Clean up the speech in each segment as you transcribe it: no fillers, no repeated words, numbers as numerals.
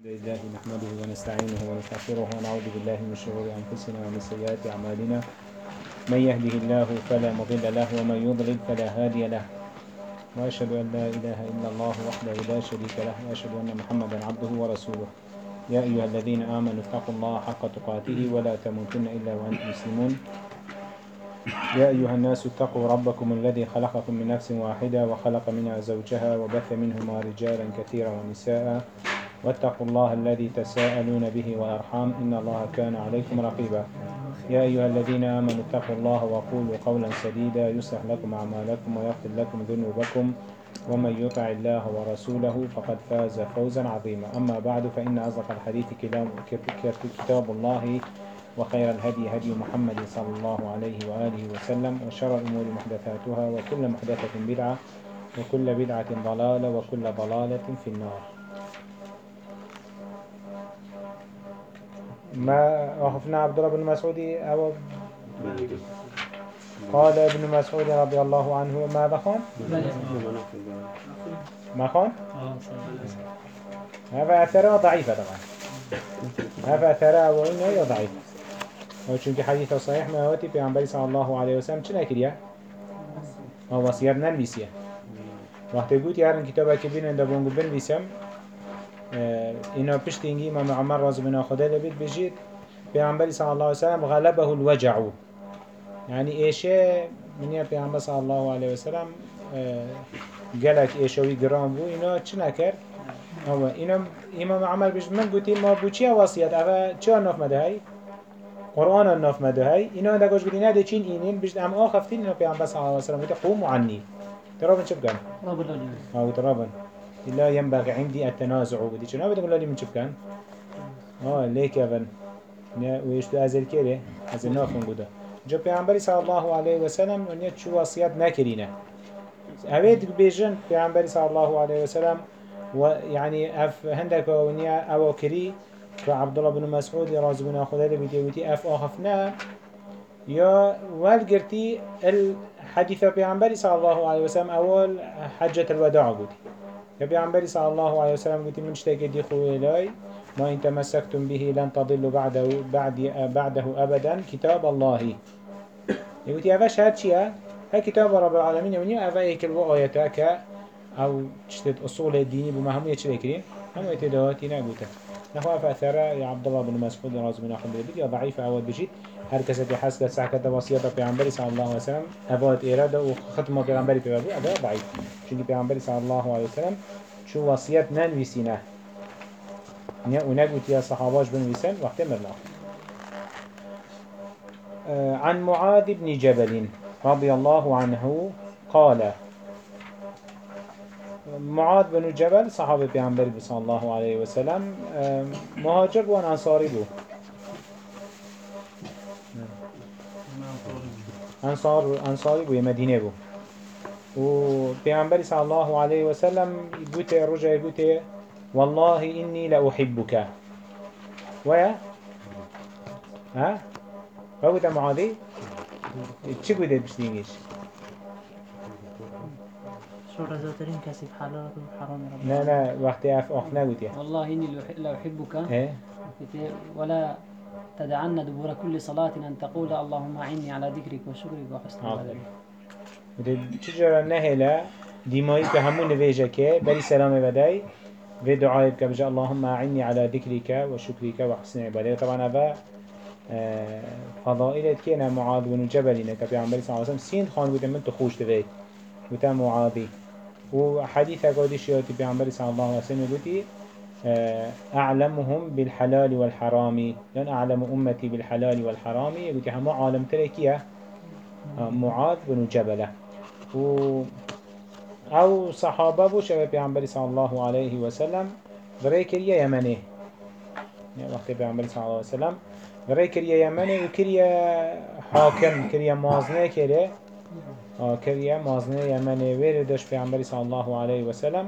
لله نحمده ونستعينه ونستغفره ونعوذ بالله من شرور أنفسنا ومن سيئات أعمالنا. من يهده الله فلا مضل له ومن يضلل فلا هادي له. وأشهد أن لا إله إلا الله وحده لا شريك له وأشهد أن محمدا عبده ورسوله. يا أيها الذين آمنوا اتقوا الله حق تقاته ولا تموتن إلا وأنتم مسلمون. يا أيها الناس اتقوا ربكم الذي خلقكم من نفس واحدة وخلق منها زوجها وبث منهما رجالا كثيرا ونساء. واتقوا الله الذي تساءلون به والأرحام إن الله كان عليكم رقيبا. يا أيها الذين آمنوا اتقوا الله وقولوا قولا سديدا يصلح لكم أعمالكم ويغفر لكم ذنوبكم ومن يطع الله ورسوله فقد فاز فوزا عظيما. أما بعد فإن أصدق الحديث كتاب الله وخير الهدي هدي محمد صلى الله عليه وآله وسلم وشر الأمور محدثاتها وكل محدثة بدعة وكل بدعة ضلالة وكل ضلالة في النار. ما وقفنا عبد الله بن مسعود أو قال ابن مسعود رضي الله عنه ماذا خان؟ ما خان؟ هذا أثره ضعيفة طبعا. هذا أثره وإنه ضعيف. وچونك حديث صحيح ما هوتي بيعنبري صلى الله عليه وسلم چنا كريا؟ هو وصيات ننبيسيه. وقت يقول يارن كتابة كبيرة دبونغ بن بيسم إنه بشتينجي ما عمر رضي الله خدا لبيت بجيت بيعنبري صلى الله عليه وسلم غلبه الوجع. يعني إيشه من يا بيعنبري صلى الله عليه وسلم قالك إيشوي جرام بو إنه چنا كر؟ هو إنه إمام عمر بيجت من قلتي ما بوچيا وصيات أفا چه ناف مده هاي؟ قرآن الناف مده هاي إنه عندك وش قلنا ده چين إنين بيجت أم آخفتين إنه بيعنبري صلى الله عليه وسلم قلت قوموا عني ترابن شو بكن؟ ترابن لا ينبغي عندي التنازع بدي شنو بدي أقول لي من شو بكن؟ ليك يا بن ويش تو أزل كده أزل نافون جدا. جو بيعنبري صلى الله عليه وسلم ونيت شو وصيات ناكرينه. أبيت بيجن بيعنبري صلى الله عليه وسلم ويعني أف هندك ونيا أو كري كعبد الله بن مسعود رضي الله عنه اللي بيتي أف آخفنا يا والجرتي الحديث بيعنبري صلى الله عليه وسلم أول حجة الوداع قلتي. يا بيعنبري صلى الله عليه وسلم قلتي من شتاك دي خويلاي ما إن تمسكتم به لن تضلوا بعده أبدا كتاب الله. يقولي أفاش هاد شيء هاي كتاب رب العالمين ونيا أفا هيك الوآيات أو شتت أصول الديني بمهمية شريكين هم يتدواتي نقولته. نحو فأثر يا عبد الله بن مسعود رضي الله عنه يا ضعيف أول بجيت هر كسر يحسك ساكت وصية بيعنبري صلى الله عليه وسلم أبوات إرادة وختمه بيعنبري بيعنبري أبوات ضعيف. شو بيعنبري صلى الله عليه وسلم شو وصية ننويسينه ونقول يا صحاباش بن ويسن وقت مرنا. عن معاذ بن جبل رضي الله عنه قال معاذ بن جبل صحابي بيعنبري صلى الله عليه وسلم مهاجر وان أنصاري بو أنصاري بو مدينة بو وبيعنبري صلى الله عليه وسلم يقول رجع يقول والله إني لأحبك ويا ها فقلت معاذي چه قلت بشتينيش شو رزاترين كسب حلال وحرام رب لا وقت أخنا قلت والله إني لأحبك إيه ولا تدعن دبور كل صلاة أن تقول اللهم أعني على ذكرك وشكرك وحسن عبادتك. وده تجرى النهلة ديماي كهمون نفيجك بري سلام بداي في دعائك بجاء اللهم أعني على ذكرك وشكرك وحسن عبادتك. طبعا هذا فضائلة كينا معاذ بن جبل إنك في عمر صلى الله عليه وسلم سين خان قلت من تخوش تبيت قلت معاذي وحديثة قديش يأتي في عمر صلى الله عليه وسلم قلت أعلمهم بالحلال والحرام لأن أعلم أمتي بالحلال والحرام قلت هم عالم تركيا معاذ بن جبل أو صحابة بو شباب پیامبر صلى الله عليه وسلم برای کریه یمنه وقت پیامبر صلى الله عليه وسلم برای کریه یمنه و کریه حاکم کریه مازنه کریه کریه مازنه یمنه ویردش پیامبر صلى الله عليه وسلم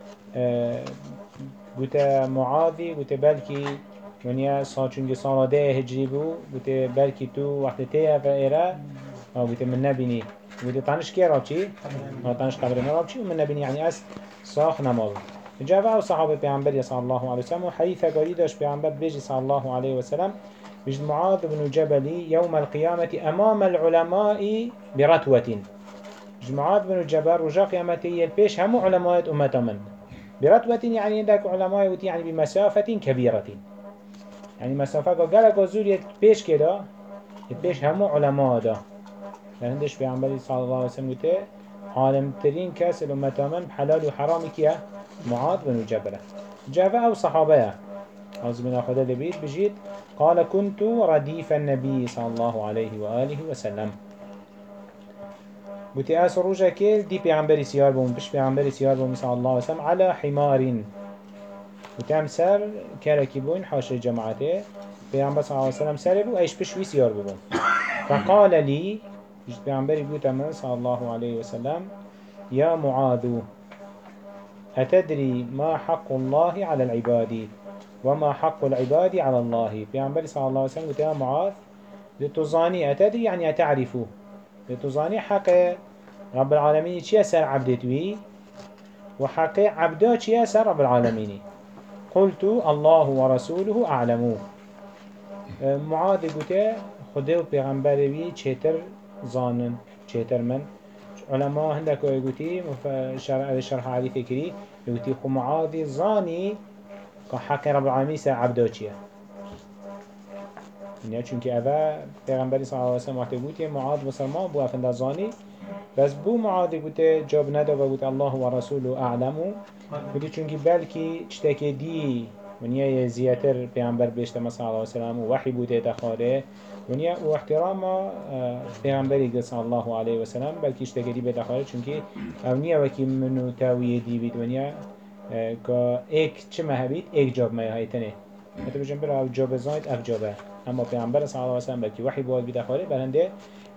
گوت معاذی گوت بلکی ونیا چونگی سالاده هجری بو گوت بلکی تو وقت تیه و ایره گوت من نبینی ودي طنش كي رابشي طنش قبر ما رابشي ومن نبني يعني أس صاخ نماذج جاء صحابة پیامبر صلى الله عليه وسلم وحديثة قريدش پیامبر بيجي صلى الله عليه وسلم بيجي معاذ بن جبل يوم القيامة أمام العلماء برتوة. معاذ بن جبل رجاء قيامته البيش هم علماء أمة من برتوة، يعني عندك علماء وتي يعني بمسافة كبيرة، يعني مسافة قالك وزور بيش كده البيش هم علماء ده. لهندش في عمبالي صلى الله عليه وسلم قلت عالم ترين كاس الأمة من حلال وحرام كيا معاذ بن جبل. جاء أو صحابة عز من أخذ البيت بجيت قال كنت رديف النبي صلى الله عليه وآله وسلم. قلت أس روجا كيل دي بيعنبري سيار بوم بش بيعنبري سيار بوم صلى الله عليه وسلم على حمار. وتعم سر كاركيبون حاشر جماعته بيعنبر صلى الله عليه وسلم سربو ايش بشوي سيار بوم. فقال لي جيت بيعنبري قلت من صلى الله عليه وسلم يا معاذ أتدري ما حق الله على العباد وما حق العباد على الله. بيعنبري صلى الله عليه وسلم قلت يا معاذ لتظاني أتدري يعني أتعرف لتظاني حق رب العالمين چيا سر عبدتوي وحق عبدا چيا سر رب العالمين. قلت الله ورسوله أعلمو. معاذ قلت خده و پیغمبر بي چهتر زانن چهتر من علماء هندك قلتي شرح حديث كري قلتي خو معاذ زاني كحق رب العالمين سر عبدا چيا، يعني چونك أبا پیغمبر صلى الله عليه وسلم وقت قلتي معاذ بسرمان بو أفنده زاني بس بو معاذ قلت جاب ندا وقلت الله ورسوله أعلمو. قلت چونك بلكي اشتكي دي ونيا زياتر پیغمبر بيشت صلى الله عليه وسلم ووحي بوده تخاره ونيا واحترام پیغمبری صلى الله عليه وسلم بلكي اشتكي دي بتخاره چونك او نيا وكي منو تاويه دي بيت ونيا كا ايك چه هبيت ايك جاب ما هايتنه حتى بجنبر او جاب زايد اف جابه اما پیغمبر صلى الله عليه وسلم بلكي وحي بود بتخاره بلنده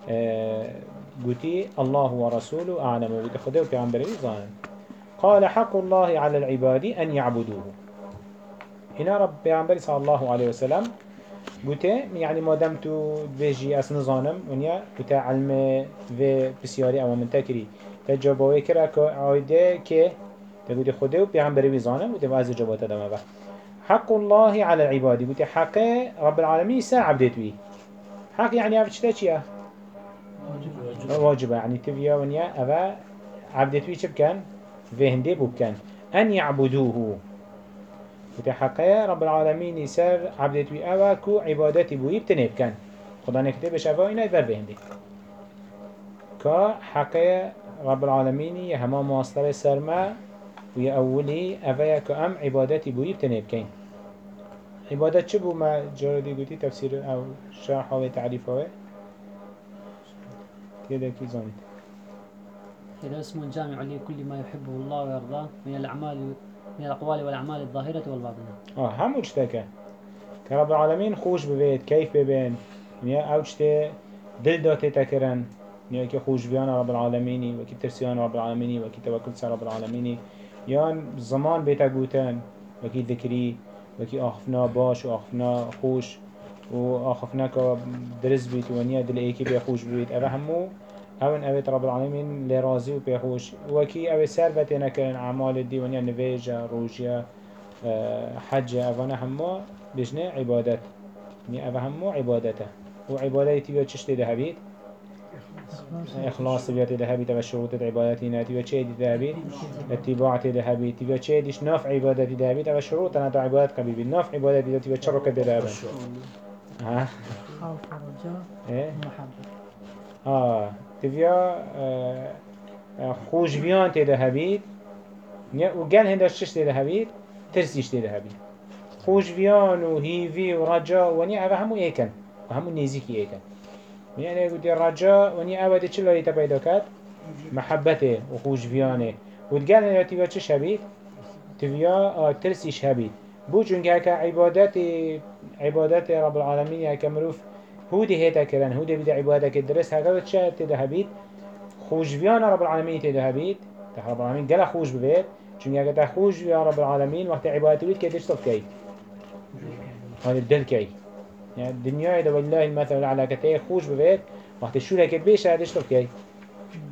قلتي الله ورسوله أعلم وقلت خده وبيعنبره ظاهر. قال حق الله على العباد أن يعبدوه. هنا رب بيعنبره صلى الله عليه وسلم قلت يعني ما دمت بيجي أسن ظانم ونيا قلت علم في بسياري أو من تكري تجابوه كرا كعايدة كي تقول خده وبيعنبره ظانم قلت وعز جابوته دم به. حق الله على العباد قلت حق رب العالمين سا عبدتوي. حق يعني عبدتش تشيه واجبه يعني تبيا ونيا أبا عبدتوي شب كان فهندي بو كان أن يعبدوه وتحقيا رب العالمين يسر عبدتوي أبا كو عبادتي بو يبتنب كان خدا نكتبش أبا إنا يبر فهندي كا حقيا رب العالمين يهما مواصلة سرما ويا أولي أبا كأم عبادتي بو يبتنب كان عبادت شبو ما جاردي قلتي تفسير أو شرح أو تعريف أو كده كي زانت هذا اسم جامع لكل ما يحبه الله ويرضاه من الأعمال من الأقوال والأعمال الظاهرة والباطنة. هم اشتكى كرب العالمين خوش ببيت كيف ببين نيا اوجته دل داته تكرن نيا كي خوش بيان رب العالمين وكي ترسيان رب العالمين وكي توكل سر رب العالمين يان زمان بيتا قوتن وكي ذكري وكي آخفنا باش وآخفنا خوش وآخفنا كدرس بيت ونيا دل ايكي بيخوش بيت اوه همو هون اوه رب العالمين لرازي وبيخوش وكي اوه سربت نكرن اعمال الدي ونيا نفيجة روجيا حج اوه همو بجنه عبادت يعني اوه همو عبادته وعبادتي بيا چشت ده هبيت إخلاص بيا ده هبيت وشروط العبادتي ناتي بيا چه ده هبيت اتباع ده هبيت بيا چه ديش ناف عبادتي ده هبيت وشروط أنا ده عبادت قبيل ناف عبادتي ده بيا شرك ده هبيت ها خوف ورجاء إيه ومحبة. تبيا خوش بيان ده هبيت وقال هندش چشت ده هبيت ترسيش ده هبيت خوش بيان وهيفي ورجاء وني اوه همو ايكن وهمو نيزيكي ايكن يعني قلت الرجاء وني اوه دي چلو تبايدو كات محبته وخوش بيانه وتقال هنا تبيا چش هبيت تبيا ترسيش هبيت بو چونك هكا عبادات رب العالمين هكا مروف هودي هيتا كرن هودي بدا عبادك الدرس هكا چه تده هبيت خوش بيان رب العالمين تده هبيت رب العالمين قال خوش ببيت چونك هكا تخوش بيان رب العالمين وقت عبادته بيت كدش طب كي هذا الدل كي يعني الدنيا إذا والله المثل على كتير خوش ببيت وقت الشو لك بيش هذا إيش طب كي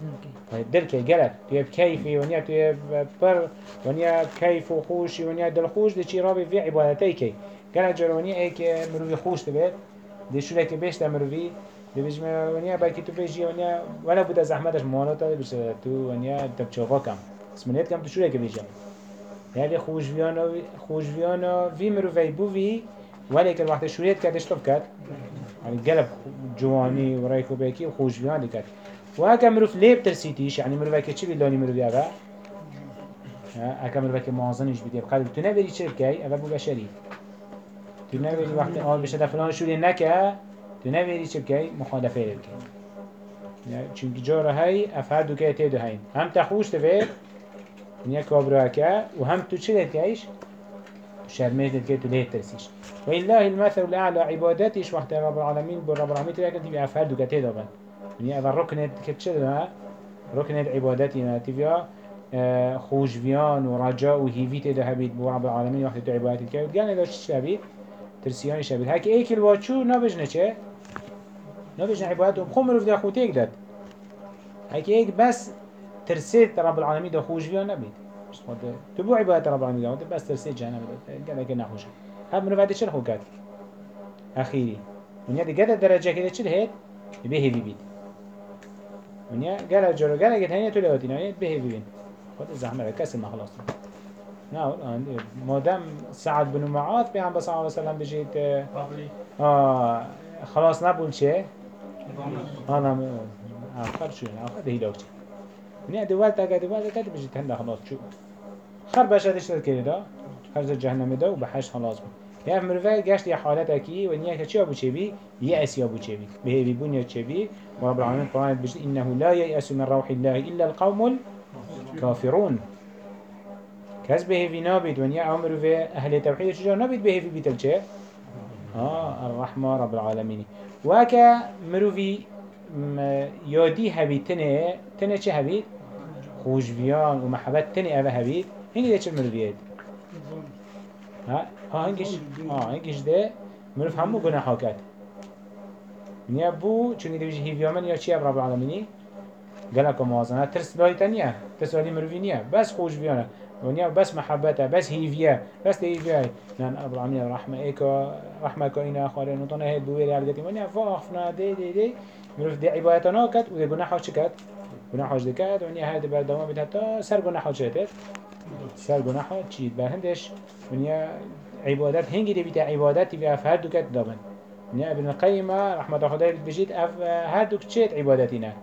دل كي جلك توي بكيفي ونيا توي بر ونيا كيف وخوشي ونيا دل خوش دي شي رابي في عبادتي كي جلك جرونيا ايك مروي خوش تبت دي شو لك بيش تمروي دي بيش ونيا باكي تو بيجي ونيا ولا بده زحمتش مالوتا بيش تو ونيا تبشوفا كم اسمنيت كم تشو لك بيجي يعني خوشویانا وی مروی بوی ولی که وقت شوریت کردش طب کرد يعني قلب جواني ورايكو بيكي وخوشویان دي کرد و اکا مروف لیب ترسیتیش يعني مروی که چی بیلانی مروی اوه اکا مروی که معظنش بیدی بقلب تو نبری چه بکی اوه بو بشری تو نبری وقت آل بشه فلان شوری نکه تو نبری چه بکی مخالفه بکی يعني چونك جاره هاي افهدو كي تيدو هاين هم تخوش تفيد ونیا کابراکه و هم تو چه لکیش شرمش لكي تو ليه ترسيش ولله المثل الأعلى عباداتيش وقت رب العالمين رب العالمين تبقى تبقى أفعال دوكتي دابا ونیا اول ركنت كتشدنا ركنت عباداتنا تبقى خوش فيان ورجاء وهيفي تده هبيت بو رب العالمين وقت تو عبادتي كي قال داش شبيت ترسيان شبيت هكي ايك الواتشو نبجنا چه نبجنا عبادتهم خمرو في دا خوتيك داد هكي ايك بس ترسيت رب العالمين ده خوش فيان نبيت تبو عبادة رب العالمين ده بس ترسيت جهنم قال لك نخوش هم من بعد شرخو كات أخيري من يدي قد الدرجة كده شل هيد به في بيت من يا قال جرو قال قد هني تلوتي نايت به في بيت خد الزحمة كسر ما خلاص ناو ما دام سعد بن معاذ بيعم بس عليه وسلم بجيت خلاص نبول شيء أنا آخر شو آخر ده هيلوش من يا دوالت أجا دوالت كده بجيت هندا خلاص شو خر بشه دشت كده خرج جهنم ده وبحش خلاص بو يا مرفق جاشت يا حالته كي ونيا كشيء أبو شبي يأس يا أبو شبي به بيبني شبي ورب العالمين قرآن بيجت إنه لا يأس من روح الله إلا القوم الكافرون كاس به في نابد ونيا أمر في أهل التوحيد شجار نابد به في بيت الشيء الرحمة رب العالمين وكا مروفي يودي هبي تنه چه هبي خوشبيان ومحبت تنه أبا هبي هني ده چه مروفيات هنگش ده مروف همو گناه کرد نیا بو چونی دویش هیویامن یا چی رب العالمینی گلک موازنه ترس لایت نیا ترس لالی مروفی نیا بس خوش بیانه ونیا بس محبته بس هیویه بس هیویه نان رب العالمین رحمه ایکا رحمه کا اینا خاله نتونه هید بویری علگتی ونیا فاخفنا دی مروف دی عبادتنا کرد و دی گناه چه کرد گناه ده کرد ونیا هید بردوام بید حتی سر گناه چه کرد سر گناه چید برهندش ونیا عبادات هنگی دی بیت عبادتی بیا هر دو کت دابن ونیا ابن القیم رحمت خدای بجید هر دو کت عبادتی نه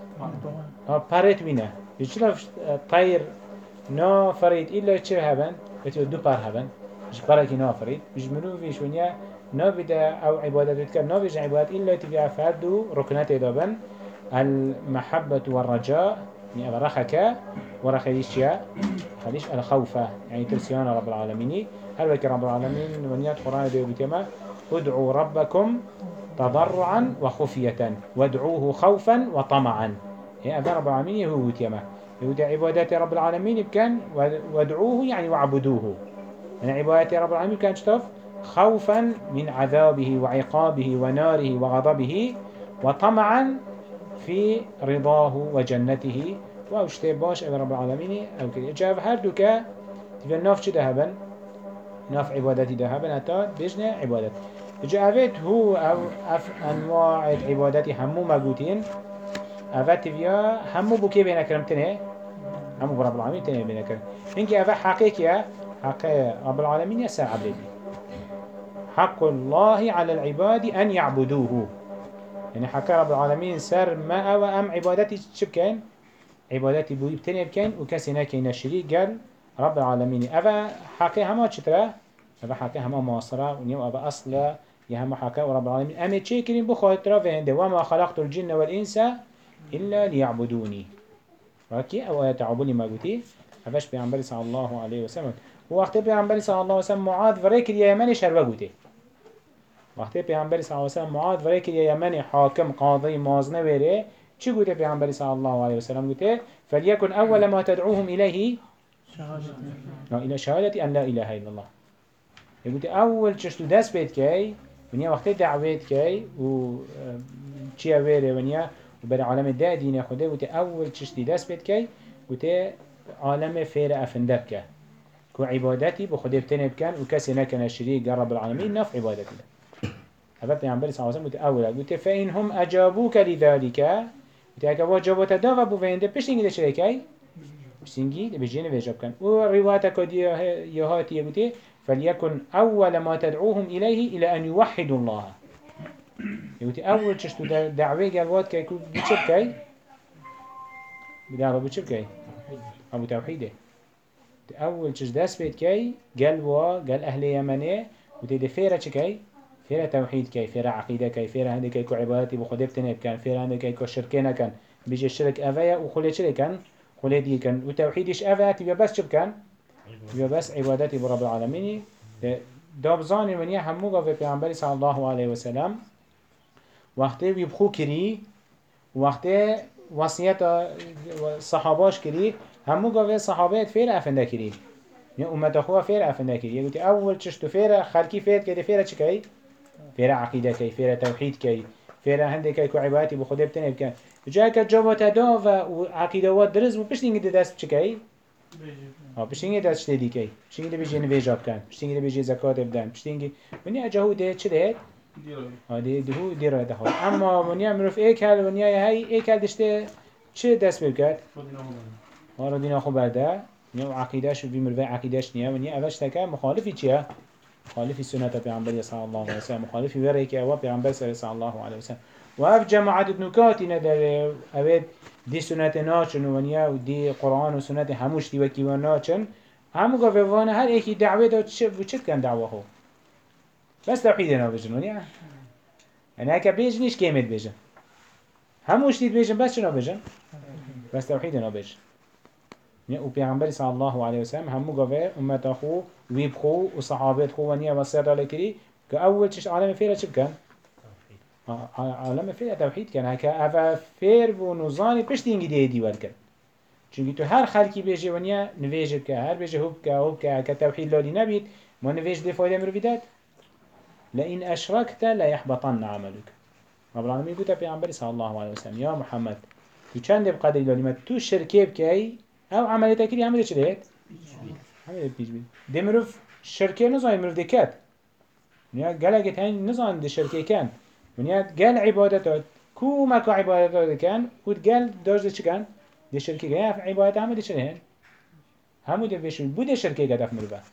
پرت بینه بچلا طير نا فريد إلا چه هبن بتو دو پر هبن مش بركي نا فريد مش منو فيش ونیا نا بده او عبادت بتكر نا بيج عبادت إلا تبيع فردو ركنات دابن المحبة والرجاء يعني أبرخك ورخيش يا خليش الخوفة يعني ترسيان رب العالمين هل بك رب العالمين ونيات قرآن ديو بتما ادعوا ربكم تضرعا وخفية وادعوه خوفا وطمعا يعني أبا رب العالمين هو بتما يودع عبادات رب العالمين بكان وادعوه يعني وعبدوه يعني عبادات رب العالمين كان شطف خوفا من عذابه وعقابه وناره وغضبه وطمعا في رضاه وجنته واشتي باش أبا رب العالمين أو كده جاب هر دوكا تبقى ناف چه دهبن ناف عبادتي دهبن حتى بجنه عبادت جاءت هو أو أنواع عبادتي همو مقوتين أفات تبيا همو بوكي بينا كرمتنه همو رب العالمين تنه بينا كرم إنك أفا حقيقية حق رب العالمين يسر عبده حق الله على العباد أن يعبدوه يعني حق رب العالمين سر ما أو أم عبادتي شبكين عبادتي بوي بتنه بكين وكسي ناكينا شريك قال رب العالمين أفا حقي هما چترا أفا حقي هما معاصرة ونيو أفا أصلا يهم حقي رب العالمين أمي تشيكرين بخاطرة فهنده وما خلقت الجن والإنس إلا ليعبدوني وكي أو يتعبوني ما قلتي أفاش بيعنبري صلى الله عليه وسلم ووقت بيعنبري صلى الله عليه وسلم معاذ فريك اليمني شربه قلتي وقت بيعنبري صلى الله عليه وسلم معاذ فريك اليمني حاكم قاضي مازنه ويري چي قلتي بيعنبري صلى الله عليه وسلم قلتي فليكن أول ما تدعوهم إليه إلى شهادة أن لا إله إلا الله يقولي أول چشتو دست بيت كي ونيا وقت دعويت كي و چيا ويري ونيا وبر عالم ده دين خدا وتي أول تشتي دست بيت كي وتي عالم فير أفندب كه كو عبادتي بخدا بتنب كان وكسي نكن الشريك رب العالمين نف عبادتي هذا پیامبر صلی الله علیه و سلم اوله گفت فإن هم أجابوك لذلك گفت اگه واجبات داو بو وینده پشتینگی دشه کی پشتینگی بجینه وجب کن و روایت کدی یهاتی گفت فليكن أول ما تدعوهم إليه إلى أن يوحدوا الله گفت اول چشتو دعوه گلوات کی کو بچب کی بدعوه بچب کی ابو توحیده اول چش دست بيت كي قال أهل يمنه وتدي فيرة كي فيرة توحيد كي فيرة عقيدة كي فيرة هندي كي كو عبادتي بخدب تنب كان فيرة هندي كي كو شركنا كان بيجي الشرك أفيا وخلي شرك كان خلي دي كان وتوحيدش أفيا تبقى بس شب كان تبقى بس عبادتي برب العالمين دابزان من يحموغا في پیغمبر صلى الله عليه وسلم وقتی بيبخو كري وقتی وصيت صحاباش كري همو قوي صحابات فير أفنده كري يعني أمت أخوة فير أفنده كري يقول أول چشتو فير خلقي فير كده فير چه كي فير عقيدة كي فير توحيد كي فير هنده كي كو عبادتي بخده بتنب كي جاء كجابات دا وعقيدوات درز وبشتينجي ده دست چه كي بشتينجي دست شده دي كي بشتينجي ده بيجي نويجاب كان بشتينجي ده بيجي زكاة بدن بشتينجي ونيا جاهو ده چه ده ده هو ديره ده اما ونيا مروف ايكال ونيا هاي ايكال دشته چه دست بكات هارا دينا خو برده نيو عقيداش في مروف عقيداش نيا ونيا اوش تكا مخالفي چيه مخالفي سنة پیغمبر صلى الله عليه وسلم مخالفي وريك او پیغمبر صلى الله عليه وسلم واف جماعة نكاتي ندر اوید دي سنة ناچن ونيا ودي قرآن وسنة هموش دي وكي وناچن همو قفوانا هر ايكي دعوه دا وچت كان دعوه هو بس توحيدنا بجن ونيا يعني هكا بيجنيش كيمت بيجن هموش ديد بيجن بس شنو بيجن بس توحيدنا بيجن و پیغمبر صلی الله علیه و سلم همو گاوه امت خو ویب خو و صحابت خو و نیا وصیت علی کری که اول چش عالم فیره چی بکن؟ عالم فیره توحید کن هکا اوه فیر بو نوزانی پشت اینگی دیول کن چونکه تو هر خلکی بیجه و نیا نویجه بکه هر بیجه هوب که هکا توحید لالی نبید ما نویج دی فایده مروی داد لئن اشرکت لیحبطن عملک رب العالمین گوتا پیغمبر صلی الله علیه و سلم یا محمد تو چند بقدر لالی تو شرکه بکی او عملية تكري عملية چه دهت؟ عملية بيج بي دي مروف شركة نظام مروف دكات ونيا قال اجت هين نظام دي شركة كان ونيا قال عبادتات كو ما كو عبادتات كان وتقال داش دي چه كان دي شركة كان عبادت عملية چه دهن همو دي بيشون بود شركة قد اف مروفا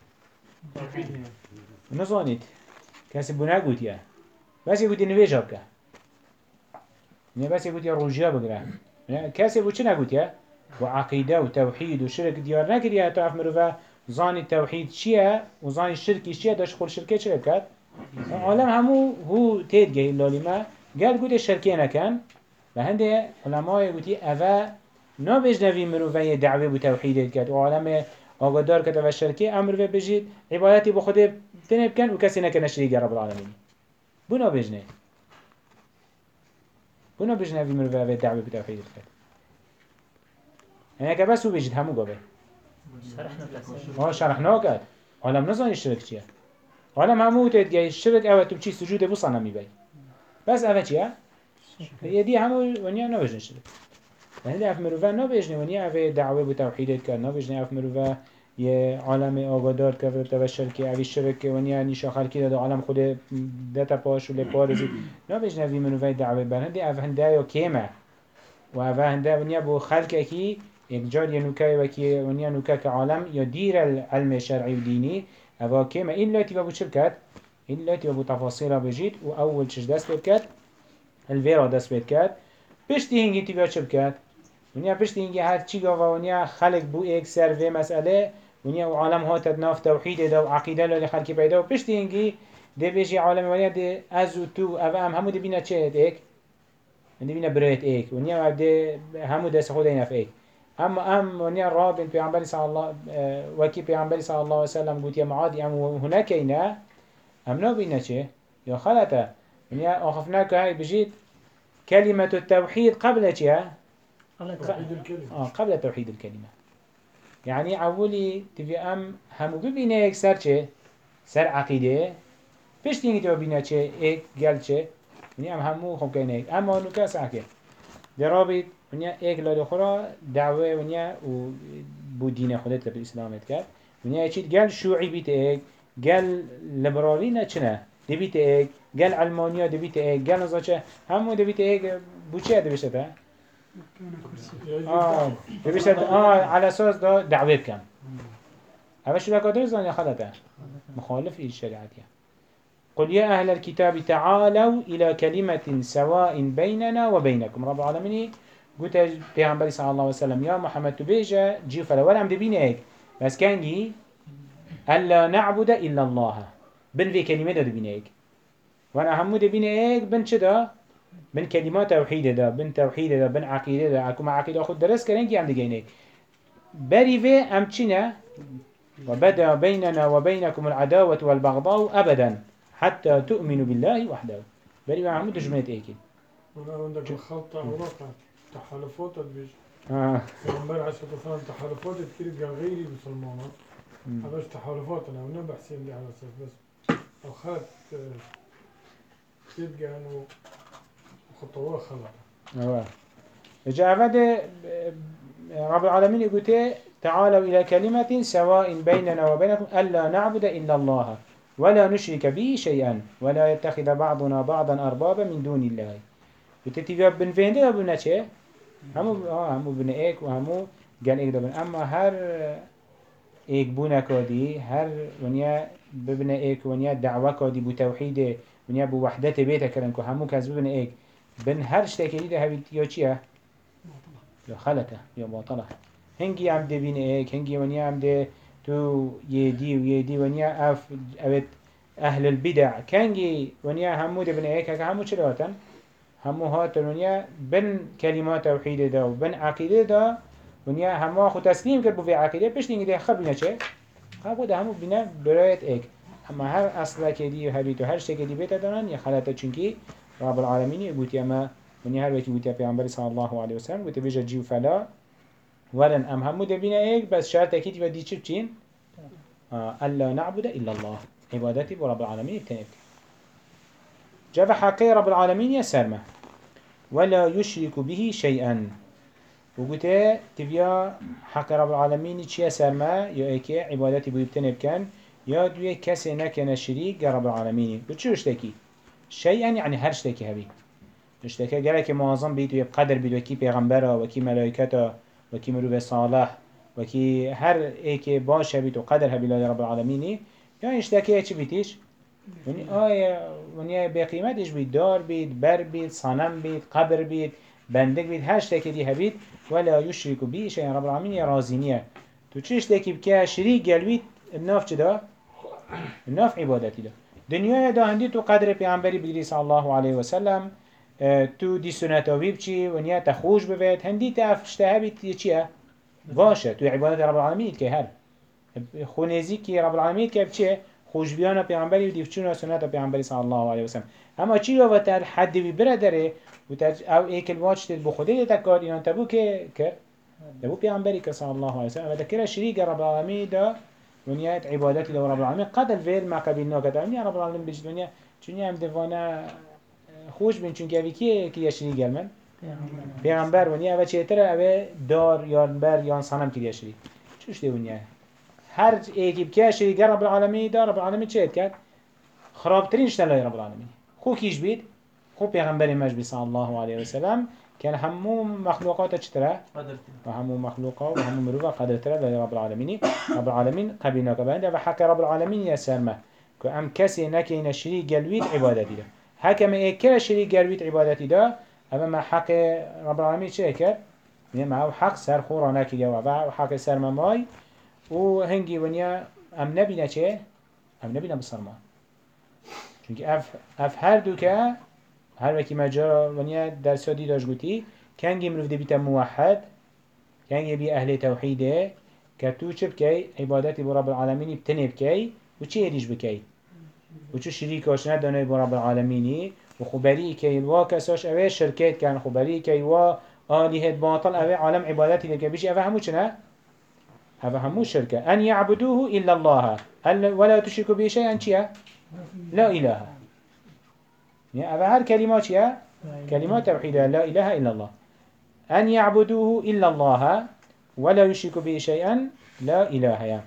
نظاميت كاسي بنا قوت يا بس يقول دي نويجا بكا ونيا بس يقول يا روجيا بقرا كاسي بو چه نقوت يا وعقيدة وتوحيد وشرك ديار نكريا تعرف مروفا زاني التوحيد شيا وزاني الشرك شيا داش خور شركة شرك كات عالم همو هو تيد جاي اللي ما قال قد الشركين كان فهندي علماء يقولي أفا نبيج نبي مروفا دعوة بتوحيد كات وعالم أقدار كتب الشركة أمر في بجيد عبادتي بخده تنب كان وكسينا كان شريك رب العالمين بنا بيجنا نبي مروفا دعوة بتوحيد كات يعني كبس هو بيجد همو قبل شرحنا كات عالم نزاني الشرك چيه عالم همو تيد جاي الشرك اوه تو بچي سجود بو صنمي بي بس اوه چيه يدي همو ونيا نبجن الشرك يعني اف مروفا نبجن ونيا اوه دعوه بو توحيدت كات نبجن اف مروفا يه عالم آگادار كفر تبا شرك اوه الشرك ونيا نيشا خلقي دا عالم خود داتا باش ولي بارزي نبجن اوه مروفا دعوه بان هندي اوه هنده كيمه و اوه هنده ونيا بو خلقه إنجار ينوكا وكي ونيا نوكا كعالم يدير العلم الشرعي وديني أفا كيما إلا تبابو شبكات إلا تبابو تفاصيل بجيت وأول شش دست بكات الفيرا دست بكات بشتي هنجي تبابو شبكات ونيا بشتي هنجي هاد چيغا ونيا خلق بو ايك سر في مسألة ونيا وعالم هات ناف توحيد دا وعقيدة للي خلقي بيدا وبشتي هنجي دي بيجي عالم ونيا دي أزو تو أفا همو دي بينا چهت ايك دي بينا بريت ايك ونيا دي همو دست خودين اف ايك أم ونيا رابن بيعنبري صلى الله وكي بيعنبري صلى الله عليه وسلم قلت يا معادي أم هناك إنا أم نبينا شيء يا خلطة ونيا أخفناك هاي بجيت كلمة التوحيد قبل شيء قبل توحيد الكلمة يعني أولي تبي همو ببينا سر شيء سر عقيدة فيش تيجي تبي بينا شيء قال شيء ونيا همو خم كينك أما نكاس عكي درابط ونیا ایک لال خورا دعوه ونیا و بو دین خودت لب الإسلام کرد ونیا چیت گل شوعی بیت ایک گل لیبرالی نه چنه دبیت ایک گل علمانیا دبیت ایک گل نزاچه همو دبیت ایک بو چه دبیشته تا؟ دبیشته على اساس دا دعوه بکن هذا شو لك درس يا خلته مخالف الشريعة قل يا أهل الكتاب تعالوا إلى كلمة سواء بيننا وبينكم رب العالمين قلت پیغمبر صلى الله عليه وسلم يا محمد تبيجا جيو فلا ولا عم دبين هيك بس كان جي ألا نعبد إلا الله بن في كلمة دا دبين هيك وانا همو دبين هيك بن شدا بن كلمات توحيد دا بن توحيد دا بن عقيدة دا اكو مع عقيدة خود درس كرين كي عم دقين هيك بري في ام چنا وبدأ بيننا وبينكم العداوة والبغضاء أبدا حتى تؤمنوا بالله وحده بري ما عمود جملة ايكي أنا عندك الخلطة أوراق تحالفات البيج آه. امبارح عشان مثلا تحالفات كتير غيري مسلمانات هذاش تحالفات أنا ونا بحسين دي على أساس بس أخذت تبقى إنه خطوات خلطة آه. جاء رب العالمين يقول تعالوا إلى كلمة سواء بيننا وبينكم ألا نعبد إلا الله ولا نشرك به شيئا ولا يتخذ بعضنا بعضا أربابا من دون الله وتتبع بن فين ده بنا چه همو بن ايك وهمو قال ايك ده بن اما هر ايك بونا كودي هر ونيا ببنا ايك ونيا دعوة كودي بو توحيده ونيا بو وحدة بيتا كرنكو همو كاز ببنا ايك بن هر شتاكي ده هبيت يو چيه يا خلته يا باطله هنگي عم ده بين ايك هنگي ونيا عم ده تو يدي ويدي ونيا اف اوت اهل البدع كانجي ونيا همو ده بن ايك همو چلواتن همو هات ونيا بن كلمات توحيد ده وبن عقيدة ده ونيا همو خو تسليم كربو في عقيدة بيش نيجي ده خب بينا چه خب ده همو بينا برايت ايك اما هر اصلا كدي وهبيتو هر شيء كدي بيتا دارن يا خلته چونكي رب العالمين يقول يا ونيا هر وقت يقول يا پیغمبر صلى الله عليه وسلم قلت بيجا جيو فلا ولن ام همو ده بينا ايك بس شرط اكيد ودي چه بچين ألا نعبد إلا الله عبادتي برب العالمين بتنبك جاب حقي رب العالمين يسرمه ولا يشرك به شيئا وقلت تبيا حق رب العالمين چي يسرمه يا ايكي عبادتي بتنبك يا دوية كسي نكن شريك رب العالمين وچو اشتكي شيئا يعني هر اشتكي هبي اشتكي قالك معظم بيت ويبقدر بيت وكي پیغمبره وكي ملائكته وكي مروف صالح وكي هر ايكي باش هبيت وقدر هبي لله رب العالمين يعني اشتكي ايش بيتيش وني وني بقيمت ايش بيت دار بيت بر بيت صنم بيت قبر بيت بندق بيت هر اشتكي دي هبيت ولا يشرك به شيء رب العالمين يا رازينيه تو چه اشتكي بكا شريك قلبيت الناف چدا الناف عبادتي ده دنيا دا هندي تو قدر پیغمبري بگري صلى الله عليه وسلم تو دي سنتاوي بچي ونيا تخوش ببيت هندي تافشتها بيت چيه باشه تو عبادت رب العالمين که هر خونیزی که رب العالمین که چه خوشبیانه پیامبری و دیوچون سنت پیامبری صلی الله علیه و سلم اما چی رو وقت حد بی برادره و او ایکل واجت بخوده تکار اینا تبو که تبو پیامبری که صلی الله علیه و سلم و ذکر شریک رب العالمین دا ونیات عبادتی لو رب العالمین قدر فعل ما قبلنا کده ونیا رب العالمین بجد ونیا چونی هم دوانا خوش بین چون که کی شریک من پیغمبر ونیا و چیتر اوه دار یان بر یان صنم کریه شری چوش دی ونیا هر ایکی بکه شریک رب العالمین دا رب العالمین چه کرد خرابترین شتلای رب العالمین خو کیش بید خو پیغمبر مجبی صلی الله علیه و سلم كان همو مخلوقات چتره و همو مخلوقات و همو مروفا قدرتره لای رب العالمین رب العالمین قبیلنا کبنده و حق رب العالمین یسرمه که ام کسی نکین شریک گلوید عبادتی ده حکم ایکه شریک گلوید عبادتی ده اما ما حق رب العالمين چه کرد؟ ما حق سر خورانه کردی و حق سر ممای و هنگی ونیا ام نبینه چه؟ ام نبینه بسرمان چونکه اف هر دو که هر وکی مجا ونیا درسادی داشت گوتی کنگی مروف دی بیتا موحد کنگی بی اهل توحیده که تو چه بکی؟ عبادتی با رب العالمینی بتنه بکی و چه ایدیش بکی؟ و چه شریک آشنه دانه با رب العالمینی و خبری که الوا کساش اوه شرکت کن خبری که الوا آلیهت باطل اوه عالم عبادتی لکه بیشی اوه همو چنه؟ اوه همو شرکه ان یعبدوه الا الله ولا تشركوا به شيئا چیه؟ لا اله يعني اوه هر کلمات چیه؟ کلمات توحیده لا اله الا الله أن يعبدوه إلا الله ولا يشركوا به شيئا لا إله إلا.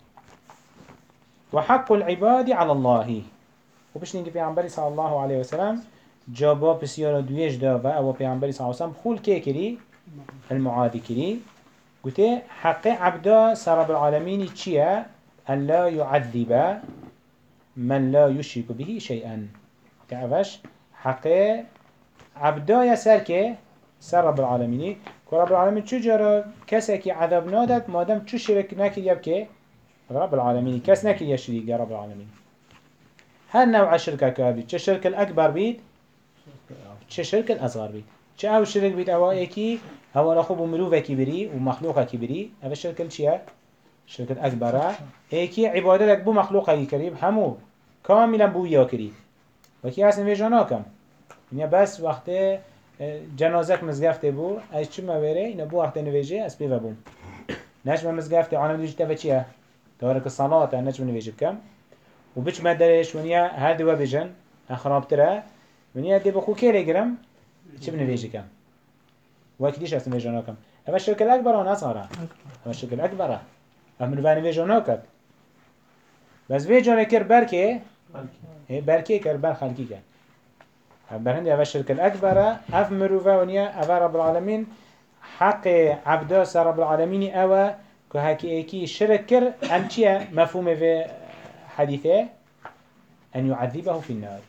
وحق العباد على الله. وبش نيجي في عمبري صلى الله عليه وسلم جابا بسيارة دويش دابا أو في عمبري صلى الله عليه وسلم خول كي كري المعادي كري قلت حق عبدا سرب العالمين تشيا أن لا يعذب من لا يشرك به شيئا. تعرفش حق عبدا يسر كي سرب العالمين كرب العالمين شو جرى كسك عذاب نادت مادام شو شرك ناكل يبكي رب العالمين كس ناكل يشريك يا رب العالمين. هل نوع الشركة كابيد؟ چه شرك الأكبر بيد؟ چه شرك الأصغر بيد؟ چه أو شرك بيد أوائكي هو نخوب ملوفة كبيري ومخلوقة كبيري هذا الشرك الشيء شرك الأكبر ايكي عبادتك بو مخلوقة كريم همو كاملا بو ياكري وكي أصلا ويجاناكم يعني بس وقت جنازك مزگفته بو ايش چه مبره اینا بو وقت نویجه اس بیو بوم نجم مزگفته عالم دیجته و چیه؟ دارك الصلاة نجم نویجه بکم و بچ مدرش ونیا هر دو بجن خرابتره ونیا دی بخو کی لگرم چه بنویجه کم وقتی دیش اصلا ویجانا کم اما الشرك الأكبر و نصغره اما الشرك الأكبر اما نوانی ویجانا کد بس ویجانا کر برکه برکه کر بر خلقی کر برهند اول الشرك الأكبر اف مروفا ونیا اول رب العالمين حق عبدا سر رب العالمين اوا که هکی ایکی شرک کر ام چیه مفهوم في حديثه أن يعذبه في النار